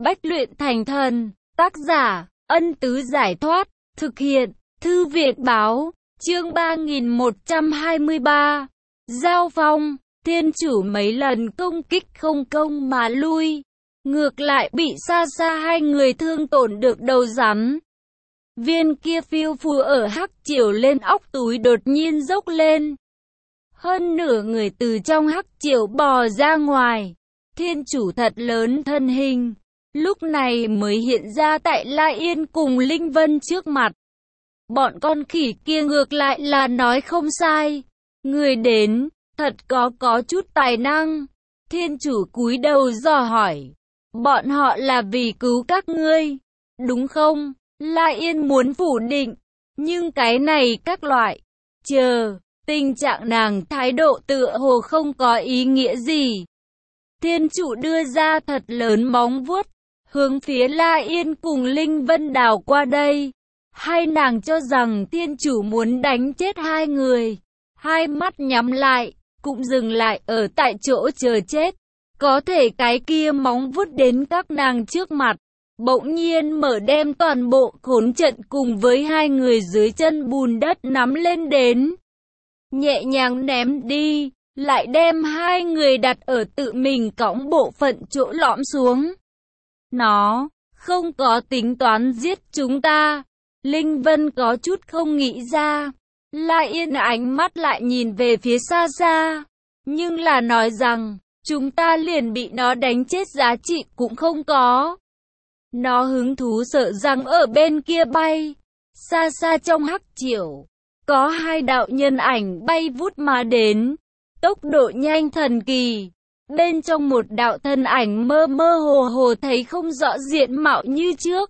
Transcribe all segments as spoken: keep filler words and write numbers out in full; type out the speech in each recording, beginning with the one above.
Bách luyện thành thần. Tác giả, Ân Tứ Giải Thoát. Thực hiện, Thư Viện Báo. Chương ba nghìn một trăm hai mươi ba. Giao phong. Thiên chủ mấy lần công kích không công mà lui. Ngược lại bị xa xa hai người thương tổn được đầu rắn. Viên kia phiêu phù ở hắc triều lên óc túi đột nhiên dốc lên. Hơn nửa người từ trong hắc triều bò ra ngoài. Thiên chủ thật lớn thân hình. Lúc này mới hiện ra tại La Yên cùng Linh Vân trước mặt. Bọn con khỉ kia ngược lại là nói không sai. Người đến, thật có có chút tài năng. Thiên chủ cúi đầu dò hỏi. Bọn họ là vì cứu các ngươi, đúng không? La Yên muốn phủ định. Nhưng cái này các loại. Chờ, tình trạng nàng thái độ tựa hồ không có ý nghĩa gì. Thiên chủ đưa ra thật lớn móng vuốt. Hướng phía La Yên cùng Linh Vân đào qua đây. Hai nàng cho rằng thiên chủ muốn đánh chết hai người. Hai mắt nhắm lại, cũng dừng lại ở tại chỗ chờ chết. Có thể cái kia móng vuốt đến các nàng trước mặt. Bỗng nhiên mở đem toàn bộ khốn trận cùng với hai người dưới chân bùn đất nắm lên đến. Nhẹ nhàng ném đi, lại đem hai người đặt ở tự mình cõng bộ phận chỗ lõm xuống. Nó không có tính toán giết chúng ta. Linh Vân có chút không nghĩ ra. La Yên ánh mắt lại nhìn về phía xa xa. Nhưng là nói rằng, chúng ta liền bị nó đánh chết giá trị cũng không có. Nó hứng thú sợ rằng ở bên kia bay. Xa xa trong hắc triều, có hai đạo nhân ảnh bay vút mà đến. Tốc độ nhanh thần kỳ. Bên trong một đạo thân ảnh mơ mơ hồ hồ thấy không rõ diện mạo như trước.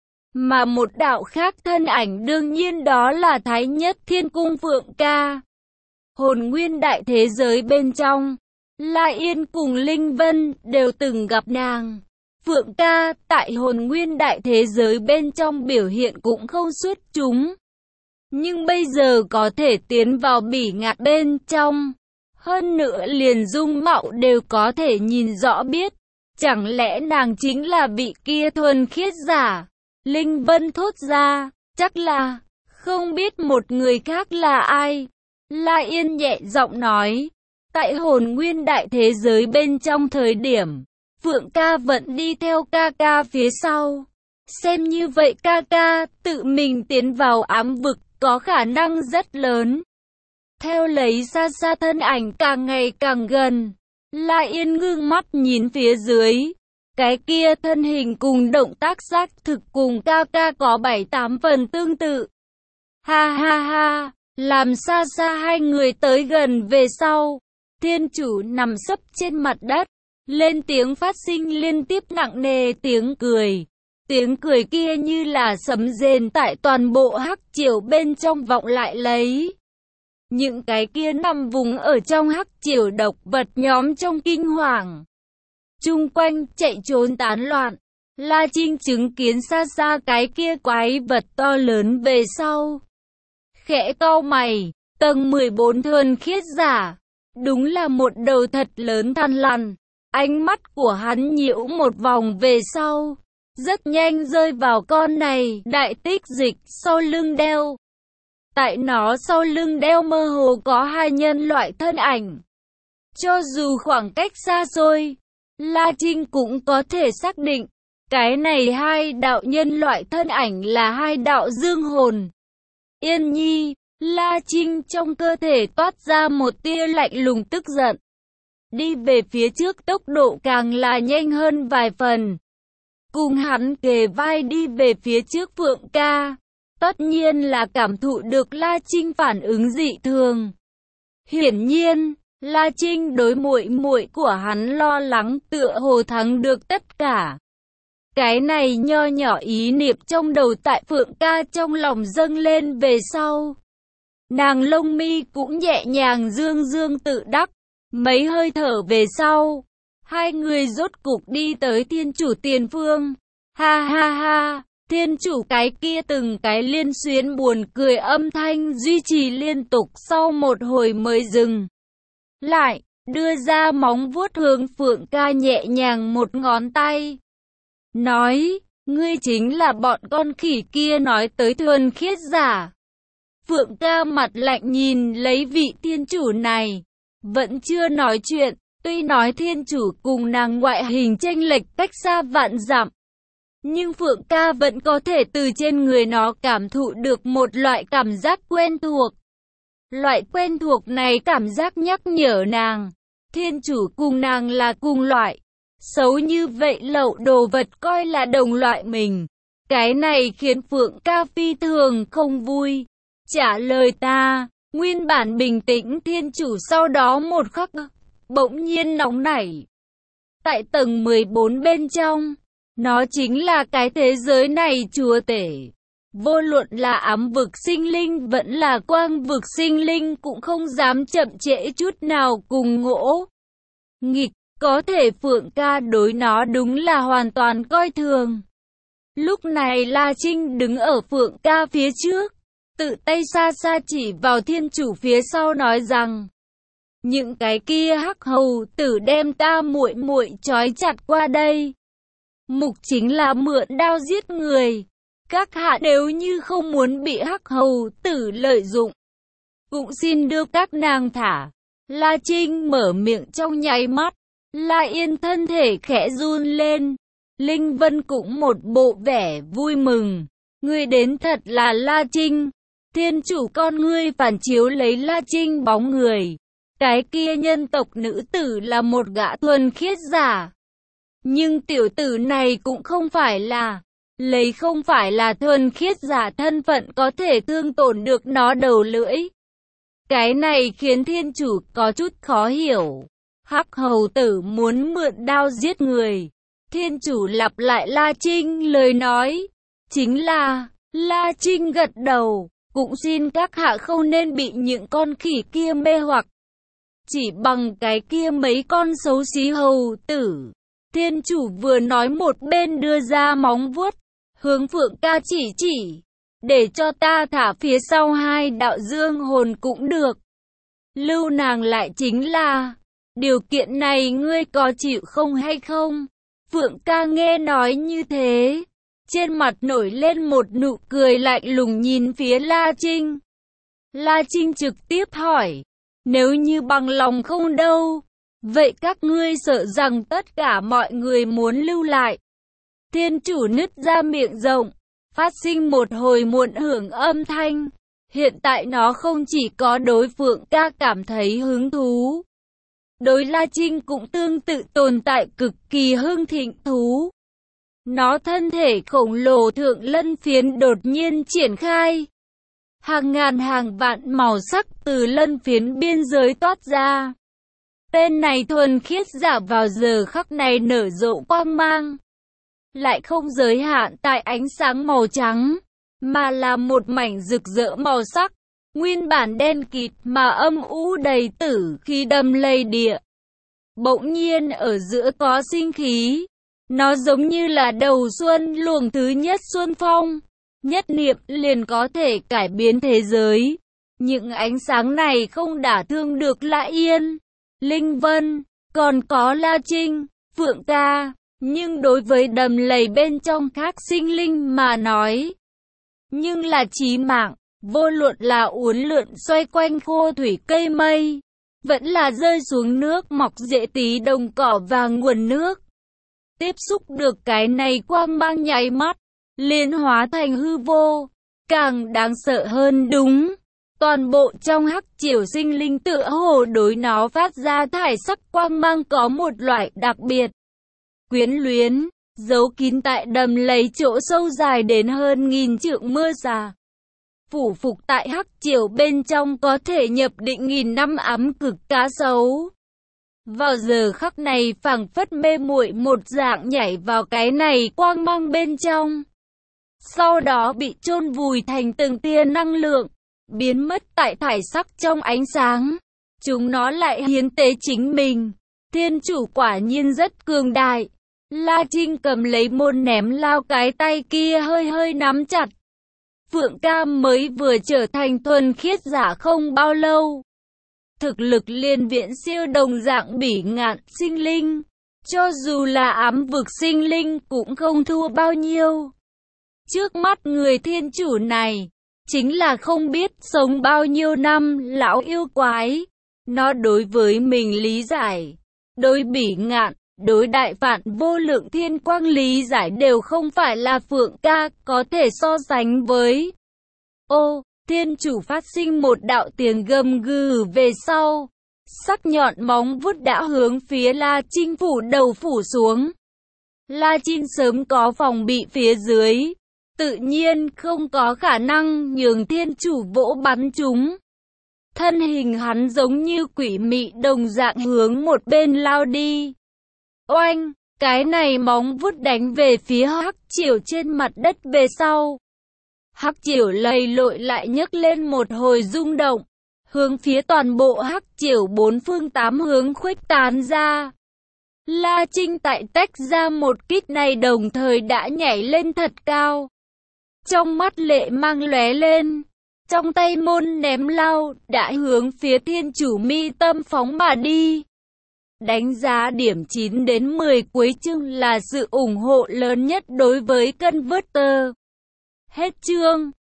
Mà một đạo khác thân ảnh đương nhiên đó là Thái Nhất Thiên Cung Phượng Ca. Hồn nguyên đại thế giới bên trong, La Yên cùng Linh Vân đều từng gặp nàng. Phượng Ca tại hồn nguyên đại thế giới bên trong biểu hiện cũng không xuất chúng. Nhưng bây giờ có thể tiến vào bỉ ngạn bên trong. Hơn nữa liền dung mạo đều có thể nhìn rõ biết. Chẳng lẽ nàng chính là vị kia thuần khiết giả? Linh Vân thốt ra, chắc là, không biết một người khác là ai. La Yên nhẹ giọng nói, tại hồn nguyên đại thế giới bên trong thời điểm, Phượng Ca vẫn đi theo ca ca phía sau. Xem như vậy ca ca tự mình tiến vào ám vực có khả năng rất lớn. Theo lấy xa xa thân ảnh càng ngày càng gần, La Yên ngưng mắt nhìn phía dưới. Cái kia thân hình cùng động tác xác thực cùng ca ca có bảy tám phần tương tự. Ha ha ha, làm xa xa hai người tới gần về sau. Thiên chủ nằm sấp trên mặt đất, lên tiếng phát sinh liên tiếp nặng nề tiếng cười. Tiếng cười kia như là sấm rền tại toàn bộ hắc triều bên trong vọng lại lấy. Những cái kia nằm vùng ở trong hắc triều độc vật nhóm trong kinh hoàng. Chung quanh chạy trốn tán loạn. La Trinh chứng kiến xa xa cái kia quái vật to lớn về sau. Khẽ cau mày, tầng mười bốn thuần khiết giả. Đúng là một đầu thật lớn thằn lằn. Ánh mắt của hắn nhiễu một vòng về sau. Rất nhanh rơi vào con này, đại tích dịch sau lưng đeo. Tại nó sau lưng đeo mơ hồ có hai nhân loại thân ảnh. Cho dù khoảng cách xa xôi, La Trinh cũng có thể xác định, cái này hai đạo nhân loại thân ảnh là hai đạo dương hồn. Yên Nhi, La Trinh trong cơ thể toát ra một tia lạnh lùng tức giận. Đi về phía trước tốc độ càng là nhanh hơn vài phần. Cùng hắn kề vai đi về phía trước Phượng Ca, tất nhiên là cảm thụ được La Trinh phản ứng dị thường. Hiển nhiên, La Trinh đối muội muội của hắn lo lắng tựa hồ thắng được tất cả. Cái này nho nhỏ ý niệm trong đầu tại Phượng Ca trong lòng dâng lên về sau. Nàng lông mi cũng nhẹ nhàng dương dương tự đắc. Mấy hơi thở về sau, hai người rốt cục đi tới thiên chủ tiền phương. Ha ha ha, thiên chủ cái kia từng cái liên xuyến buồn cười âm thanh duy trì liên tục sau một hồi mới dừng lại, đưa ra móng vuốt hướng Phượng Ca nhẹ nhàng một ngón tay. nói, ngươi chính là bọn con khỉ kia nói tới thuần khiết giả. Phượng ca mặt lạnh nhìn lấy vị thiên chủ này, vẫn chưa nói chuyện, tuy nói thiên chủ cùng nàng ngoại hình chênh lệch cách xa vạn dặm, nhưng Phượng ca vẫn có thể từ trên người nó cảm thụ được một loại cảm giác quen thuộc. Loại quen thuộc này cảm giác nhắc nhở nàng, thiên chủ cùng nàng là cùng loại. Xấu như vậy lậu đồ vật coi là đồng loại mình. Cái này khiến Phượng ca phi thường không vui. Trả lời ta, nguyên bản bình tĩnh thiên chủ sau đó một khắc, bỗng nhiên nóng nảy. Tại tầng mười bốn bên trong, nó chính là cái thế giới này chúa tể. Vô luận là ám vực sinh linh vẫn là quang vực sinh linh cũng không dám chậm trễ chút nào cùng ngỗ nghịch. Có thể Phượng ca đối nó đúng là hoàn toàn coi thường. Lúc này La Trinh đứng ở Phượng ca phía trước, tự tay xa xa chỉ vào thiên chủ phía sau nói rằng, những cái kia hắc hầu tử đem ta muội muội trói chặt qua đây. Mục chính là mượn đao giết người. Các hạ nếu như không muốn bị hắc hầu tử lợi dụng, cũng xin đưa các nàng thả. La Trinh mở miệng trong nháy mắt, La Yên thân thể khẽ run lên. Linh Vân cũng một bộ vẻ vui mừng. Ngươi đến thật là La Trinh. Thiên chủ con ngươi phản chiếu lấy La Trinh bóng người. Cái kia nhân tộc nữ tử là một gã thuần khiết giả. Nhưng tiểu tử này cũng không phải là, lấy không phải là thuần khiết giả thân phận có thể thương tổn được nó đầu lưỡi. Cái này khiến thiên chủ có chút khó hiểu. Hắc hầu tử muốn mượn đao giết người. Thiên chủ lặp lại La Trinh lời nói. Chính là, La Trinh gật đầu. Cũng xin các hạ không nên bị những con khỉ kia mê hoặc. Chỉ bằng cái kia mấy con xấu xí hầu tử. Thiên chủ vừa nói một bên đưa ra móng vuốt. Hướng Phượng ca chỉ chỉ. Để cho ta thả phía sau hai đạo dương hồn cũng được. Lưu nàng lại chính là, điều kiện này ngươi có chịu không hay không? Phượng ca nghe nói như thế, trên mặt nổi lên một nụ cười lạnh lùng nhìn phía La Trinh. La Trinh trực tiếp hỏi, nếu như bằng lòng không đâu, vậy các ngươi sợ rằng tất cả mọi người muốn lưu lại. Thiên chủ nứt ra miệng rộng, phát sinh một hồi muộn hưởng âm thanh. Hiện tại nó không chỉ có đối Phượng ca cảm thấy hứng thú, đối La Trinh cũng tương tự tồn tại cực kỳ hưng thịnh thú. Nó thân thể khổng lồ thượng lân phiến đột nhiên triển khai. Hàng ngàn hàng vạn màu sắc từ lân phiến biên giới toát ra. Tên này thuần khiết giả vào giờ khắc này nở rộ quang mang. Lại không giới hạn tại ánh sáng màu trắng, mà là một mảnh rực rỡ màu sắc. Nguyên bản đen kịt mà âm u đầy tử khi đâm lây địa. Bỗng nhiên ở giữa có sinh khí. Nó giống như là đầu xuân luồng thứ nhất xuân phong. Nhất niệm liền có thể cải biến thế giới. Những ánh sáng này không đả thương được La Yên, Linh Vân, còn có La Trinh, Phượng ca. Nhưng đối với đầm lầy bên trong các sinh linh mà nói, nhưng là chí mạng. Vô luận là uốn lượn xoay quanh khô thủy cây mây, vẫn là rơi xuống nước mọc rễ tí đồng cỏ và nguồn nước. Tiếp xúc được cái này quang mang nháy mắt, liền hóa thành hư vô. Càng đáng sợ hơn đúng, toàn bộ trong hắc triều sinh linh tựa hồ đối nó phát ra thải sắc quang mang có một loại đặc biệt quyến luyến, giấu kín tại đầm lầy chỗ sâu dài đến hơn nghìn trượng mưa xà. Phủ phục tại hắc triều bên trong có thể nhập định nghìn năm ám cực cá sấu. Vào giờ khắc này phảng phất mê muội một dạng nhảy vào cái này quang mang bên trong. Sau đó bị chôn vùi thành từng tia năng lượng, biến mất tại thải sắc trong ánh sáng. Chúng nó lại hiến tế chính mình. Thiên chủ quả nhiên rất cường đại. La Trinh cầm lấy môn ném lao cái tay kia hơi hơi nắm chặt. Phượng ca mới vừa trở thành thuần khiết giả không bao lâu. Thực lực liên viễn siêu đồng dạng bỉ ngạn sinh linh. Cho dù là ám vực sinh linh cũng không thua bao nhiêu. Trước mắt người thiên chủ này, chính là không biết sống bao nhiêu năm lão yêu quái. Nó đối với mình lý giải, đối bỉ ngạn, đối đại phạn vô lượng thiên quang lý giải đều không phải là Phượng ca có thể so sánh với. Ô, thiên chủ phát sinh một đạo tiếng gầm gừ về sau. Sắc nhọn móng vuốt đã hướng phía La Trinh phủ đầu phủ xuống. La Trinh sớm có phòng bị phía dưới, tự nhiên không có khả năng nhường thiên chủ vỗ bắn chúng. Thân hình hắn giống như quỷ mị đồng dạng hướng một bên lao đi. Oanh, cái này móng vuốt đánh về phía Hắc Triều trên mặt đất về sau. Hắc Triều lầy lội lại nhấc lên một hồi rung động, hướng phía toàn bộ Hắc Triều bốn phương tám hướng khuếch tán ra. La Trinh tại tách ra một kích này đồng thời đã nhảy lên thật cao. Trong mắt lệ mang lóe lên, trong tay môn ném lao đã hướng phía thiên chủ mi tâm phóng mà đi. Đánh giá điểm chín đến mười cuối chương là sự ủng hộ lớn nhất đối với Converter. Hết chương.